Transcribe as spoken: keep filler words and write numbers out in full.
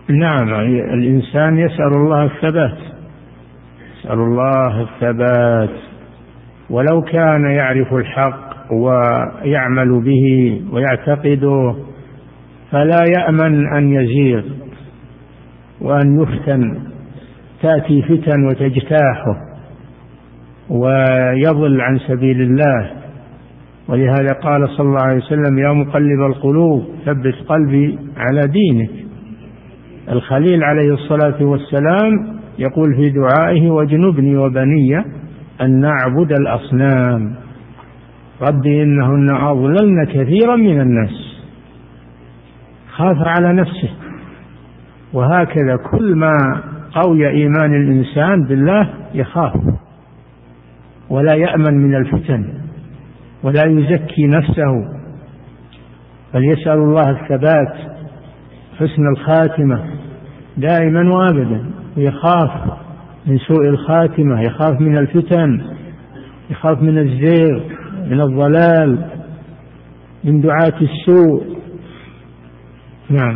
نعم، الإنسان يسأل الله الثبات، يسأل الله الثبات، ولو كان يعرف الحق ويعمل به ويعتقده فلا يأمن أن يزيغ وأن يفتن، تأتي فتن وتجتاحه ويضل عن سبيل الله. ولهذا قال صلى الله عليه وسلم: يا مقلب القلوب ثبت قلبي على دينك. الخليل عليه الصلاة والسلام يقول في دعائه: واجنبني وبني أن نعبد الأصنام، رب إنهن أضللن كثيرا من الناس. خاف على نفسه. وهكذا كل ما قوي إيمان الإنسان بالله يخاف ولا يأمن من الفتن ولا يزكي نفسه، بل يسأل الله الثبات، حسن الخاتمة دائما وابدا، ويخاف من سوء الخاتمة، يخاف من الفتن، يخاف من الزيغ، من الضلال، من دعاة السوء. نعم.